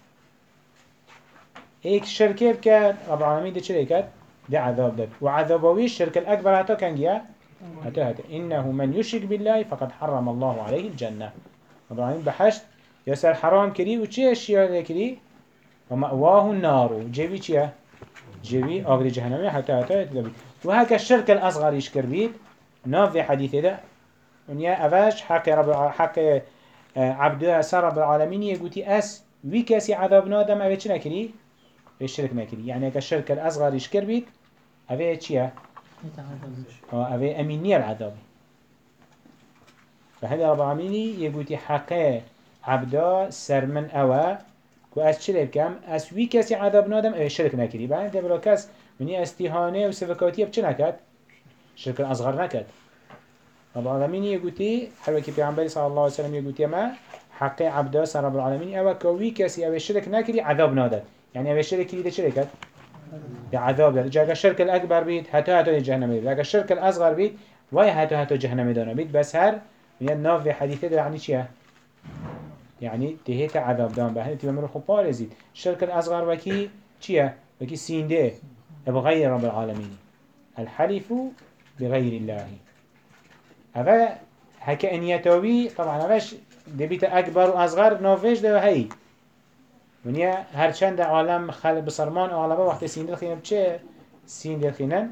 ايك شركه بك رب العالمين دي شركات دي عذاب داد وعذابوي الشرك الأكبر هتا كان جيا هتا إنه من يشرك بالله فقد حرم الله عليه الجنة رب العالمين بحشت يسأل حرام كري وچي اشياء كري ومأواه النار جيبي چيا جيبي آغري جهنمي حتى يتلبي وهكا الشرك الأصغر يشكر بيت ناف في حديثه ده ونيا أفاش حق عبد سر رب العالمين يقولي أس ويكاسي عذاب نادم أبي چه نكري؟ الشرك نكري يعني كالشرك الأصغر يشكر بيت أبي چيا؟ أبي أمينية العذاب فهذا رب العالمين يقولي حق عبد سر من أوا كأس شرك كم أس ويكاسي عذاب نادم أبي الشرك نكري بعد ده براكس مني استهانة وسفكاتية بچه نكت؟ الشرك الأصغر نكت رب العالمين يقولي حلوكي بيعنبالي صلى الله عليه وسلم يقولي ما حق عبدا سر رب العالمين أو كوي كسي أو الشرك ناكري عذاب نادت يعني أو الشرك اللي ده شركت بعذاب ده جاك الشرك الأكبر بيت هاتو جهنم بيت جاك الشرك الأصغر بيت وي هاتو جهنم دانا بيت بس هر من الناف في حديثه ده يعني شيء يعني تهيت عذاب دان بهني تبى مرة خبار يزيد الشرك الأصغر وكي شيء وكي سينده بغير رب العالمين الحلف بغير الله هذا هكا انيتوي طبعا هذاش دبيت اكبر واصغر نوفيش ده هي ونيا هر چند عالم خل بصرمان عالمه وقت سين دخينا بچه سين دخينا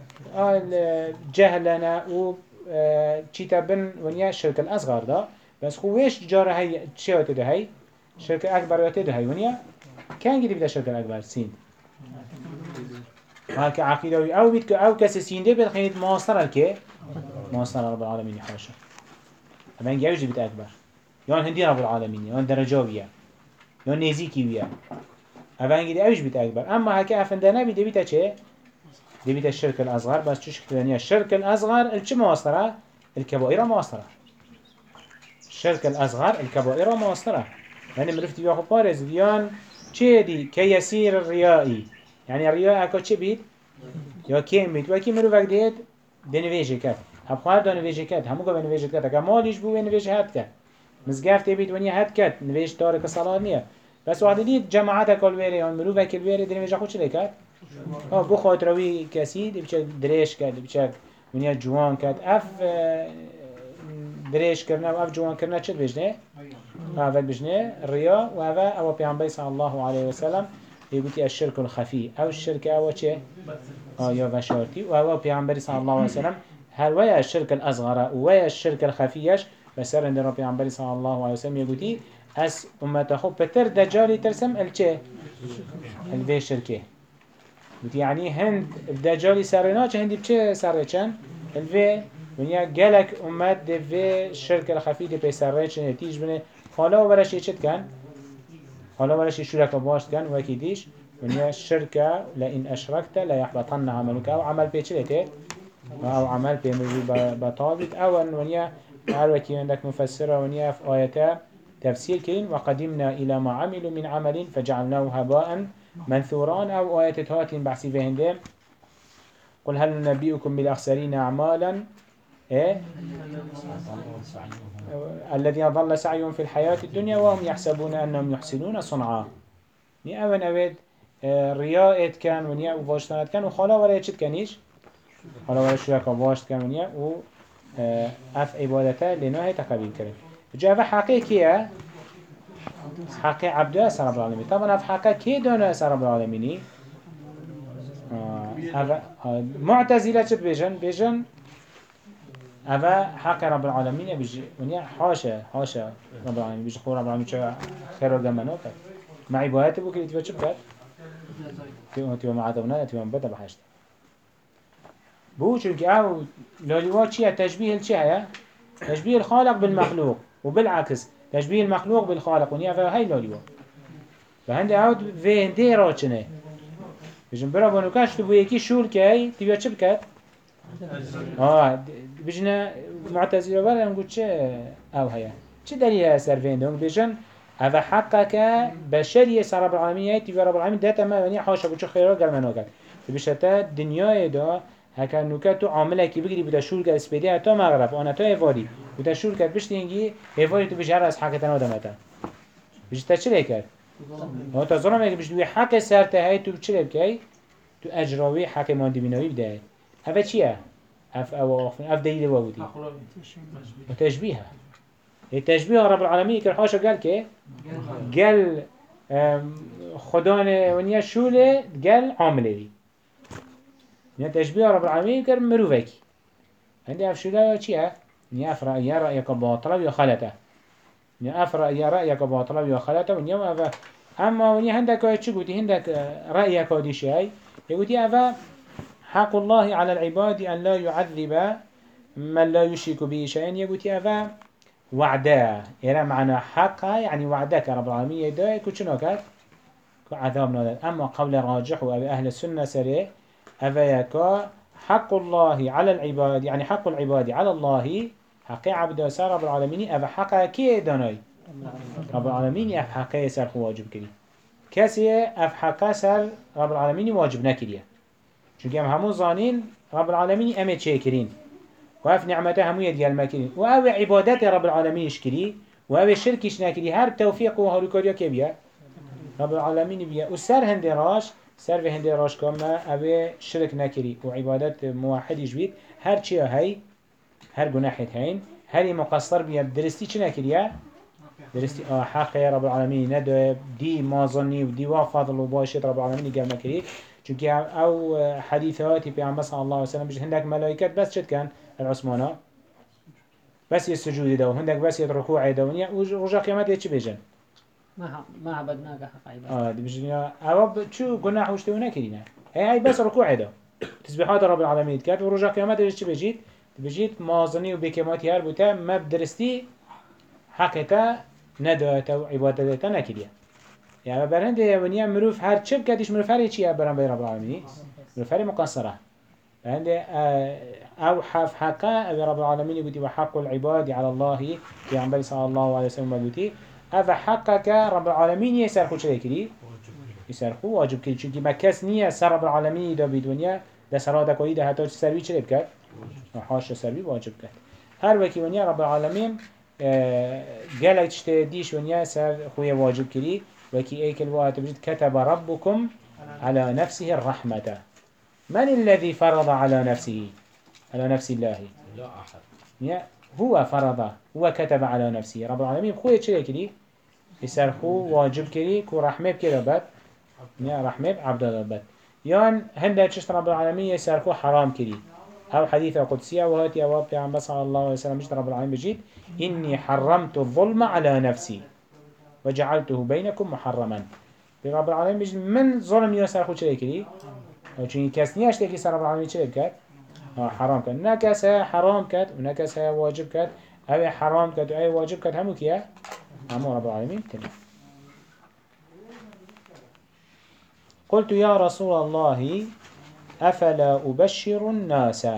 الجهلنا و چيتابن ونيا الشرك الاصغر ده بس خويش جاره هي چيوت ده هي شرك اكبر يوت ده هي ونيا كان جدي بدا الشرك الاكبر سين هكا عقيده او بيت او كاس سين ده بالخيط ماصر الكي مواصلة رب العالمين حاشا أما إنك يوجد بيت أكبر يان هندي رب العالمين يان درجة ويا يان نزيكي ويا أما إنك يوجد بيت أكبر أما هكا أفندنا بيت بيتا چه؟ دي بيت الشرك الأصغر بس شو شكلانية الشرك الأصغر الچه مواصلة؟ الكبائر مواصلة الشرك الأصغر الكبائر مواصلة يعني مرفتي بياخو بارز يان چه دي كيسير الريائي يعني الرياء أكو چه بيت؟ يا كيم بيت وكي مروفك ديت دنویجه کرد هم خواهر دنویجه کرد همو که بنویجه کرد اگر مالیش بو بنویجه هد کرد مزگفت بیت ونیا هد کرد نویج تارک صلاة نیه بس وقتی دید جماعت کل ویره یا مروف کل ویره دنویجه خود چه کرد؟ بو خاطروی کسی دی بچه دریش کرد بچه ونیا جوان کرد اف دریش کرنه و اف جوان کرنه چه بجنه؟ اول بجنه ریا و او پیامبر صلی الله علیه و سلم يقولي الشرك الخفي أو الشرك أو شيء يا وشارتي وهو بيعنبري صلى الله عليه وسلم هل ويا الشرك الأصغر ويا الشرك الخفيش بس عند ربي عنبري صلى الله عليه وسلم يقولي أس أمته بتر دجالي ترسم الشيء الفي شركه يعني هند الدجالي سرناش هندي بشيء سرچن الفي ونيا جالك أمت في الشرك الخفي دي بيسرچن نتيج بني حالا ورش يشت كان حالا ورش شركة باش كان وكيديش ونيا الشركة لئن أشركت لا يحبطن عملك أو عمل بيشلته أو عمل بيمري بطابت أو أن ونيا عروكي عندك مفسرة ونيا في آياته تفسير كين وقدمنا إلى ما عملوا من عمل فجعلناه هباء منثورا أو آيات هاتين بحسي فيهن قل هل ننبئكم بالأخسرين أعمالا إيه؟ الذين ضل سعيهم في الحياة الدنيا وهم يحسبون أنهم يحسنون صنعا ني أول أود رياء كان ونيا وفاشتنات كان وخلا ولا يشد كانيش خلا ولا شركة واشت كان ونيا و أف عبادته لنوه تقبيل كريم جاء حقيقية حقي عبده سر رب العالمين طبعا أف حقيقة كي دونه سر رب العالمين معتزلة شد بيجن أفا حق رب العالمين بيجي ونيا حاشا رب العالمين بيجي خور رب العالمين شو خير وجمانه كات مع عبادته بكري تبى شو كات تبى مع عذابنا تبى مبتدأ بحشت بو چونك او لوليوات چيه تشبيه الچيه هيا تشبيه الخالق بالمخلوق وبالعكس تشبيه المخلوق بالخالق ونيا فهي لوليوات فهند او في هندي راچنه بيجن برا بانوكاش تبو يكي شول كي تبى شو كات بيجنا معتزله ولا نقول چه او هيا چه دليل سر فين دون بيجن هذا حقك بشري سر رب العالمين تبى رب العالمين ده تمام ونيا حاشا بچو خيرا قال منو قال بيشتا دنيا دا هكا نوكا تو عامله كي بيجري بده شول قال اسبيدي تو مغرب انا تو ايفاري بده شول قال بشتينجي ايفاري تو بيجهر از حقك تنو دمتا بيجتا چه ليكر هو تظلم اگه بيجي حق سرته هي تو چه ليكي تو اجراوي حق ماندي بينوي بده هذا چيه اف دليل وودي وتشبيهها التشبيه رب العالمين كل حاشا قال كي قال خدان ونيا شوله قال عامله لي يعني تشبيه رب العالمين كل مروفك عندي اف شوله چيه ني افرا يا رايك باطل يا خلته ني افرا يا رايك باطل يا خلته ونيا افا اما ونيا عندك چه قلتي عندك رايك هذه شيء يقولي افا حق الله على العباد أن لا يعذب من لا يشرك به شيئا يقولي افا وعده إلى معنى حقا يعني وعدك رب العالمين يدعي كوشنو كات عذاب نادر أما قول راجح وأبي أهل السنة سريع أفياكا حق الله على العباد يعني حق العباد على الله حق عبد سر رب العالمين أفا حقا كي داناي رب العالمين أف حقا سر واجب كري كسي أف حقا سر رب العالمين واجب نكريه چونك همو ظانين رب العالمين أمي تشيكرين وأف نعمته همو يديال ماكرين وأو عبادات رب العالمين يشكري وأو الشركش ناكري هر توفيق وهاركاريا كبيا رب العالمين بيا وسر هندراش سر في هندراش كما أو شرك ناكري وعبادات موحد يجبيت هر چيا هاي هر جناحت هين هر مقصر بيا درستي چه ناكريا درستي حق رب العالمين ندو دي ما ظني ودي وفضل وباشت رب العالمين قال ماكري چونك او حديثاتي بيعمل صلى الله عليه وسلم بيجي هندك ملائكات بس شد كان العثمانة بس السجود ده وهندك بس الركوع ده ونيا ورجع قيامته ايش بيجن ما عبدناك حق عبادة دي بيجي او شو جناح وشتونا كرينا هي بس ركوع ده تسبيحات رب العالمين كات ورجع قيامته ايش بيجيت بيجيت مازني وبكماتي هر بوتا ما بدرستي حقته ندوته عبادته نكريا يعني برهنده ونيا مروف هر چه بكاتش مروف هر چيه برام بي رب العالمين مروف هر مقصره برهنده او حف حقا او رب العالمين يقولي وحق العباد على الله في عمبالي صلى الله عليه وسلم يقولي او حقك رب العالمين يسرخو چه كري يسرخو واجب كري چونكي ما كس نية سر رب العالمين دا بدونيا دا سرادك ويدا حتى سروي چه بكات وحاش سروي واجب كات هر وكي ونيا رب العالمين قالك تشتديش ونيا سر خويا واجب كري وكي ايك الوقت بجد كتب ربكم على نفسه الرحمة من الذي فرض على نفسه على نفس الله لا أحد هو فرض هو كتب على نفسه رب العالمين خوية چلي كري يسر خو واجب كري كو رحمة بكري بات رحمة عبد الله يان هنده چشت رب العالمين يسر خو حرام كري او حديثة قدسية وهاتي اواب پیغمبر صلى الله عليه وسلم جد رب العالمين بجيد إني حرمت الظلم على نفسي وجعلته بينكم محرما رب العالمين بجيد من ظلم يسر خو چلي كري وچون كس نياش تكي سر رب العالمين چلي بكات حرام كات نكسها حرام كات ونكسها واجب كات او حرام كات او واجب كات همو كيا همو رب العالمين تنه قلت يا رسول الله أفلا أبشر الناس.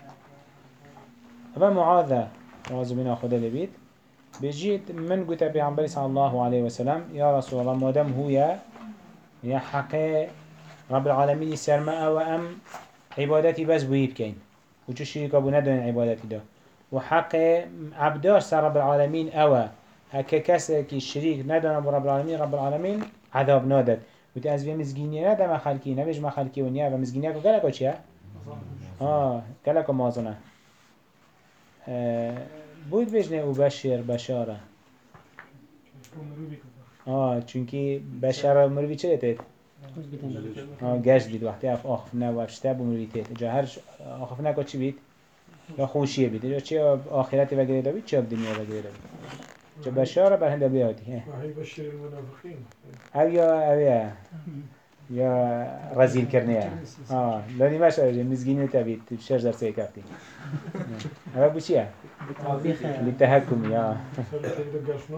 أبا معاذ رازو بنا خدا لبيت بجيت من قلت بيعنبري صلى الله عليه وسلم يا رسول الله مادام هو يا حقي رب العالمين سرماء وأم عبادتي بس بويب كين وشو شريك أبو ندون عبادتي ده وحق عبدار سر رب العالمين أوا هكا كسك الشريك ندون أبو رب العالمين عذاب نادت وتأز في مزجيني ندا ما خلقي نبيج ما خلقي ونيا ومزجيني أكو كلك وشيا كلك مازنه بود بجنه أبشر بشارة چونكي بشارة مروي چه تيت گشت بید وقتی اف آخفنا و افشته بمروی تیت جا هر آخفنا که چی بید؟ یا خوشیه بید جا چی آخرت وگره دا بید چی اب دنیا وگره دا بید جا بشاره بر هنده بیادی وهي بشر المنافقين او یا یا رزیل کرنه لانی ما شاید مزگینی تا بید شش درسه کفتی او بو چیه؟ لتهکمی سر تقدر قشنو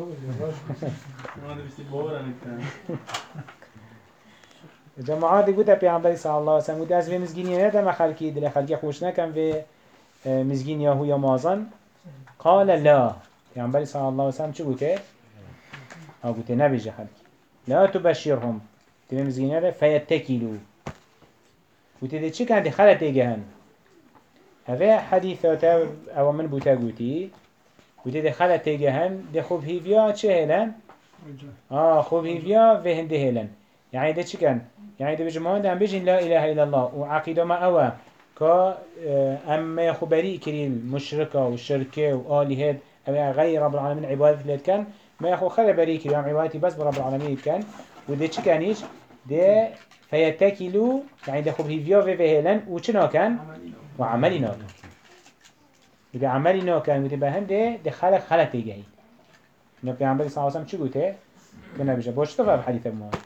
جماعات قلت پیامبری صلی الله علیه و سلم قلت از مزگینی نه دم خلکی دل خلکی خوش نکن و مزگینی یا یا مازن قال لا پیامبری صلی الله علیه و سلم چه قلته؟ قلت نبیج خلکی لا تبشرهم تبي مزگینی نه فیتکلوا قلت ده چه کندی خلت ایگهن هذا حدیثات او من بوتا قلتی قلت ده خلت ایگهن ده خوب هیویا چه هلن؟ خوب هیویا و هنده هلن يعني ده چی کن؟ يعني ده بجمعان ده هم بجن لا إله إلا الله وعقيدة ما أوا كا أما يخبري كري المشركة والشركة وآلهات أما غير رب العالمين عبادة ليت كان ما يخو خلي بري كري عم عبادتي بس برب العالمين كان وده چی کنيش؟ ده فيتكلوا يعني ده خب هيفيا وفهلن وچنا كان؟ وعملنا كان وده عملنا كان وده بهم ده خلق تيجي نبي عمبالي صلى الله عليه وسلم چو قوته؟ كنا بيجا باش تفهم حديث المواد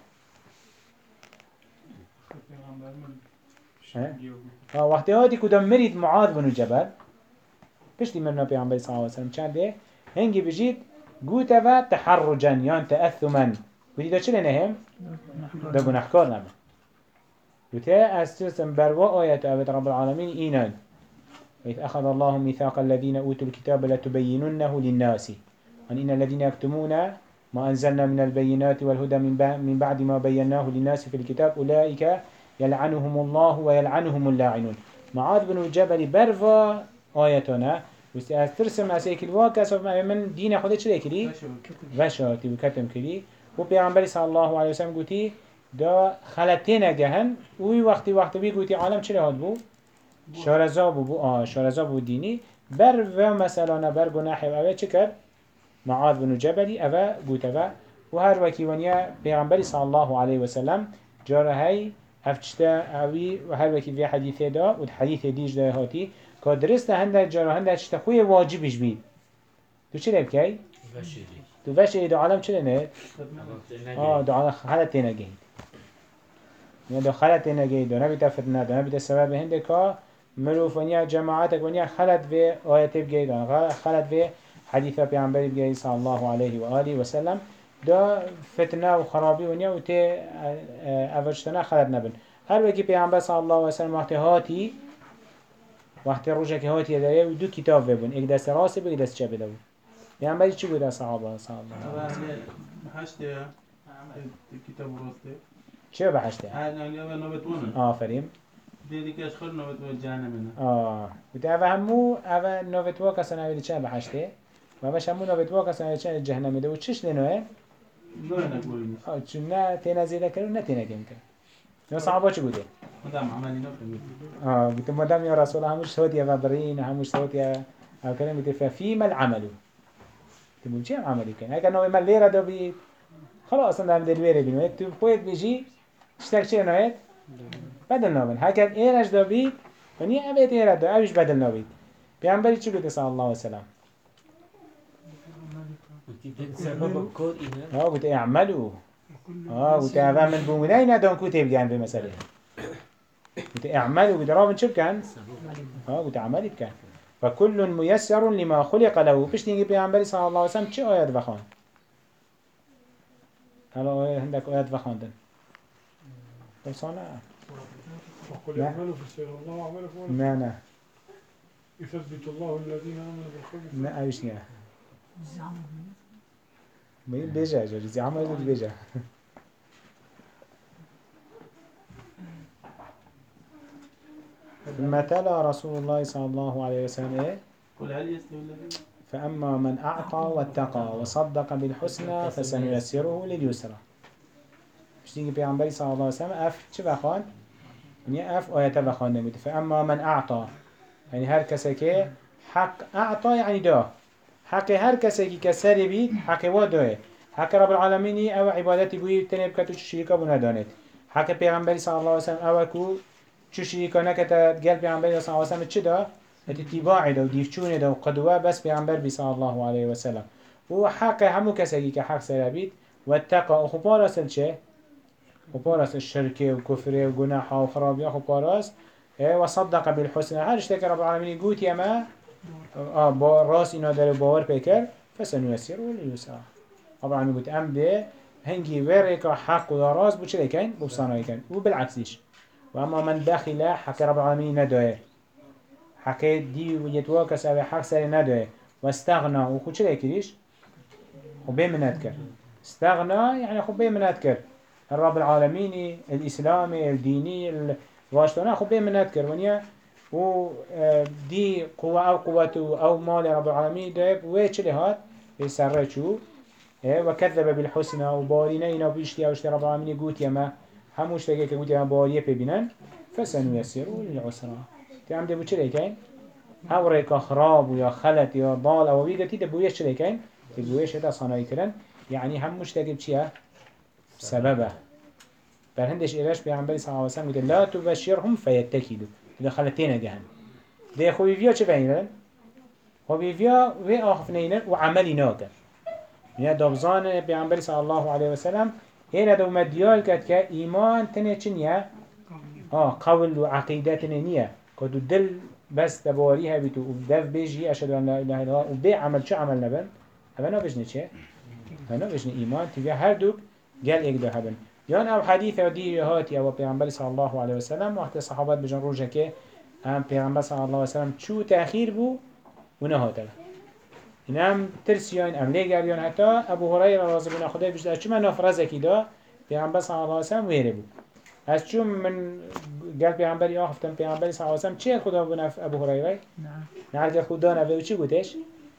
وقتی هاتی کدام مرید معاذ بنو جبل پشتی من نبی عمبالی صلی اللہ علیہ وسلم چنده هنگی بجید گوته و تحرجا یان تأثما ودی دا چلی نهم؟ دا گناهکار نبن گوته از ترسم بروا آیت اوید رب العالمین اینان وإذ أخذ الله ميثاق الذين أوتوا الكتاب لتبيننه للناس وإن الذين يكتمون ما أنزلنا من البينات والهدى من بعد ما بيناه للناس في الكتاب أولئك يلعنهم الله ويلعنهم اللاعنون معاذ بن جبل برفا آياتنا ترسم أسيك الواقع من دين خده چه كري؟ وشاتي وكتم كري وبيعنبري صلى الله عليه وسلم قوتي دا خلطين جهن وي وقت بي قوتي عالم چه لهاد بو؟ شارزا بو شارزا بو ديني برفا مثلا بر گناحي اوه چه كر؟ معاذ بن جبل اوه قوتوا وهر وكي ونيا بيعنبري صلى الله عليه وسلم جاره هاي افتشتا اوی و هر وکی في حدیثه دا و حدیث دیج دا هاتی که درسته هنده جارا هنده چشتا خوی واجبش بید تو چه لبکی؟ تو وشه دا عالم چه لنه؟ دا عالم خلط تینه گهید یعنی دا خلط تینه گهید دا نبیتا فتنه دا نبیتا سبب هنده که مروف ونیا جماعتك ونیا خلط في آیت بگهید خلط في حدیثه پیغمبری بگهید صلی الله علیه و آله و سلم دا فتنه و خرابی ونیا و تی اوجتنا خلط نبن هر وکی پیغمبر صلی الله علیه و سلم وقتی روزه که هاتی داره و دو کتاب ببون یک دست راسته بود یک دست چپه بود پیغمبری چی بود صحابه صلی الله علیه و سلم هشته کتاب راسته چه به هشته؟ آفرین دیدی که اشخال نوبت جهنم بوده اوه همو اوه نوبتوا کسان اولی چه به هشته و اوش همو نوبتوا کسان اولی چه جهنم ده و چش لنوه؟ نه نکولی چون نه تینا زیده کرد و نه تینا کم کرد نه صحابه چی بوده؟ مدام عملی نکنید بوده مدام یا رسول هموش صوتی اوه برین هموش صوتی او کرن بوده ففیم العملو تبون چی هم عملی کن؟ اگر نوی من لیره دو بید خلاص اصلا هم دلویره بینوید تو خودت بیجی چتک چه نوید؟ بدل نابن هکر ایرش دا بید و نیه اوید ایره دا اویش بدل نابید پیامبری چی گوته صلی الله علیه وسلم گوته اعملو گوته اوه من بومونه ندان کو تبگن به مسئله گوته اعملو گوته رابن چه بکن؟ گوته عملی بکن و کل میسر لما خلق له پشتینگی پیامبری صلی الله علیه وسلم چه آیت بخوان؟ حالا هندک آیت بخواندن خلصانة وقل لا. اعملوا فسيرى الله أعمالكم نه يثبت الله الذين آمنوا بالقول نه اوش نه بين بيجا جريزي عمل يدود بيجا ثم تلا رسول الله صلى الله عليه وسلم إيه؟ قل هل يستوي الذين فأما من أعطى واتقى وصدق بالحسنى فسنيسره لليسرى مش تيجي بيعنبري صلى الله عليه وسلم أف شو بخان؟ يعني أف آيات بخان نمت فأما من أعطى يعني هر كسكي حق أعطى يعني ده حق هر كسكي كسري بيت حق وده حق رب العالمين أو عبادتي بوي تنب كتو شريكا بندانت حق بيعنبري صلى الله عليه وسلم أو كو شو شريكا نكتا قال بيعنبري صلى الله عليه وسلم چه ده؟ اتباعي ده وديفچونه ده وقدوه بس بيعنبر بي صلى الله عليه وسلم وحق همو كسكي كحق سري بيت واتقى وخبار أصل چه؟ خباراس الشركة وكفرة وجناحة وخرابية خباراس وصدق بالحسنى هر اشتكى رب العالمين قوت يما با راس إنا دار باور بكر فسنيسره لليسرى رب العالمين قلت أم ده هنجي وريكا حق وراس بو چلي كين بو بصاناي كين وبالعكسيش وأما من داخل حق رب العالمين ندوه حق دي ويتواكس أو حق سري ندوه واستغنى وخو چلي كريش خبه منات كر استغنى يعني خبه منات كر الرب العالمين الإسلامي الديني الواشتنا خب بيه منات كرونيا و دي قوة أو قوته أو مال رب العالمين ده ويش لهات يسرع شو وكذب بالحسنى وبارينا إنا بيشتي أو اشترى رب العالمين قوت يما هموش تجيك قوت يما باريه ببينن فسنيسره للعسرى تعم ده بوش ليكين أو ريكا خراب ويا خلط يا ضال أو بيجتي ده بويش ليكين تبويش هذا صناعي كرن يعني هموش تجيب شيء سببه برهندش إيراش بيعنبري صلى الله عليه وسلم يقول لا تبشرهم فيتكيدوا إذا خلتين جهنم ده خوي فيها چه بينن خوي فيها وآخفنين وعملي ناكر يعني دابزان بيعنبري صلى الله عليه وسلم هنا دو مديال كد كإيمان تنه چنيا قول وعقيدة تنينية كدو دل بس تباريها بيتو ودف بيجي أشهد أن لا إله إلا الله وبي عمل شو عمل نبن أبنا بجني چه أبنا بجني إيمان تبيا هر دوك قال إيك ده هبن يان او حديث دي هاتي او پیغمبر صلى الله عليه وسلم وقت صحابات بجن روجه که ام پیغمبر صلى الله عليه وسلم چو تأخير بو و نهاته اینم ترسیان ام لگریان حتی ابو هريره رضی الله عنه خدای بجد چون من نفرزه کی دا پیغمبر صلى الله عليه وسلم ویره بو از چون من قال پیغمبری آخفتم پیغمبری صلى الله عليه وسلم چه خدا بو نف ابو هريره نه که خدا نه و چی گوتش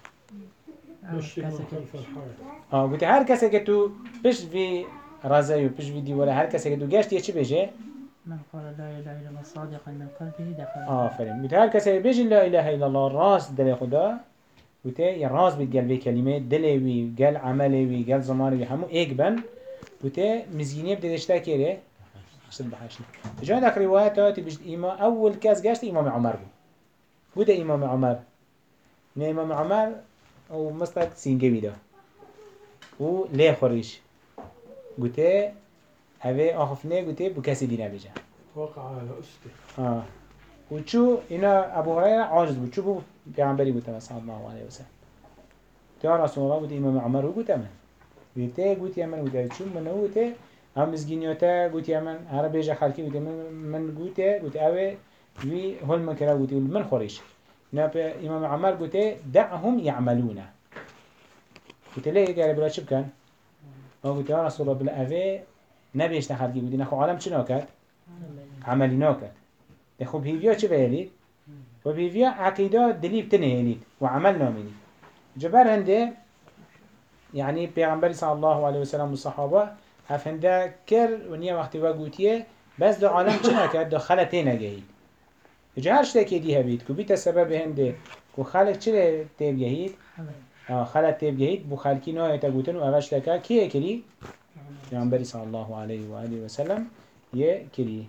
گوته هر کسی که تو پشت وی رازه و پیش ویدیو ولی هر کسی که دو گشت یه چی بشه؟ من قال لا إله إلا الله صادقا من قلبه دخل آفرین گوته هر کسی بيجي لا إله إلا الله راس دل خدا گوته یه راس بید قلبه کلمه دلی وی قل عملی وی قل زمانی وی همو ایک بن گوته مزگینی بدهشتا کره شد بحشن جای دک روایت بيجي إمام أول کس گشت إمام عمر بود گوته إمام عمر نه إمام عمر او مستق سینگوی دا و لی خوریش قلت هذا آخفناه قلت بكاسي دينا بيجا وقع على أسته وشو هنا أبو هريرة عاجز بود شو بو بيعنبري قلت صلى الله عليه وسلم يا رسول الله قلت إمام عمر قلت من قلت يا من قلت شو من قلت هم مزجينياتا قلت يا من هذا بيجا خالكي قلت من قلت أوي في هول من كلا قلت من خوريش هنا إمام عمر قلت دعهم يعملون قلت ليه قال بلا شو كان قلت يا رسول الله بلا أفي نبيش تخلقي بدي نخو عالم چه ناكد؟ عملي ناكد دخو بهيفيا چه بهيليد؟ وبهيفيا عقيدة دليل تنهيليد وعمل نامينيد جبر هنده يعني پیغمبر صلى الله عليه وسلم والصحابة هفنده كر ونيا وقت وقوتيه بس دو عالم چه ناكد؟ دو خلطه نگهيد جهر شتاكي دي هبيد كو بيت السبب هنده كو خلق چه تيب يهيد؟ خلط تيب يهيد بو خلقي نايه تقوتن و اوش لكا كيه كري؟ پیغمبر صلی الله علیه و آله و سلم یه کری.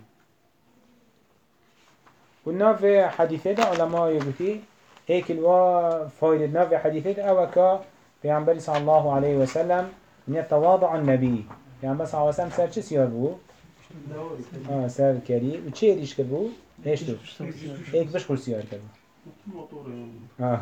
و ناف حدیثه ده علماء یکوتی ایکل و فایده ناف حدیثه ده او که پیغمبر صلی الله علیه و سلم من تواضع النبی پیغمبر صلی الله علیه و سلم سر چه سیار بو؟ سر کری و چه دیش کرد بو؟ هشتو ایک بش خور سیار کرد بو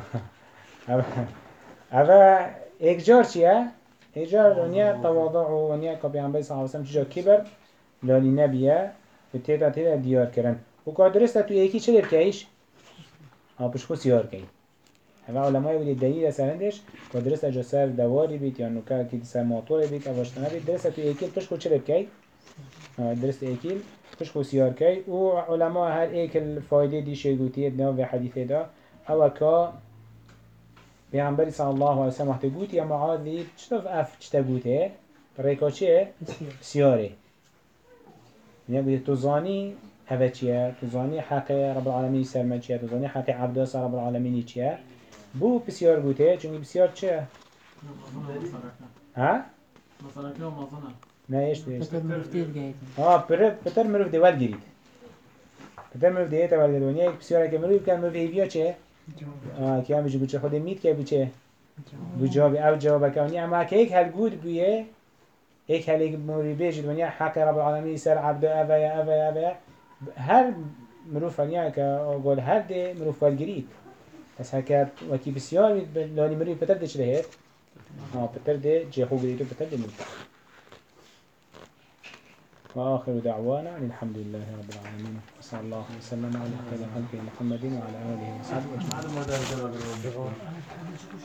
اوه ایک جار چیه؟ إيجار ونيا تواضع ونيا كبيان بيس على وسلم تجا كبر لالي نبيه تيتا ديار كرن وكادرستا تو يكي چلي بكيش بش خو سيار كي هما علماء ولي الدليل سرندش كادرستا جو سر دواري بيت يعني نوكا كي سر موتور بيت اواشتنا بيت درستا تو يكي بش خو چلي بكي درست يكي بش خو سيار كي وعلماء هر ايك الفايدة دي شيغوتيه دنا في حديثه دا او كا پیامبری صلی الله علیه و سلم وقتی گویی یا معاذی چطور اف چطور گویی؟ ریکا چیه؟ سیاره. میگه گویی تو زانی هوا چیه؟ تو زانی حق رب العالمین سرمن چیه؟ تو زانی حق عبد سر رب العالمین چیه؟ بو بسیار گویی چون بسیار چیه؟ ها؟ مثلا که مازنه. نه ایش دیش. بتر مفتید گیت. پتر مروف دوال گیرید. پتر مروف دیت ولی دنیا یک بسیاره که مروف کن مروف هیویا چیه؟ که هم بچه خود مید که بچه بجواب او جواب کونی اما که یک هل گود بیه یک هل یک موری بیجید ونیا حق رب العالمین سر عبد اوه هر مروف ونیا که قول هر ده مروف والگرید بس هکر وکی بسیار مید لانی مروف پتر ده چه هید پتر ده جه خو گرید و پتر ده مید وآخر دعوانا الحمد لله رب العالمين صلى الله وسلم على خير خلقه محمد وعلى آله وصحبه أجمعين.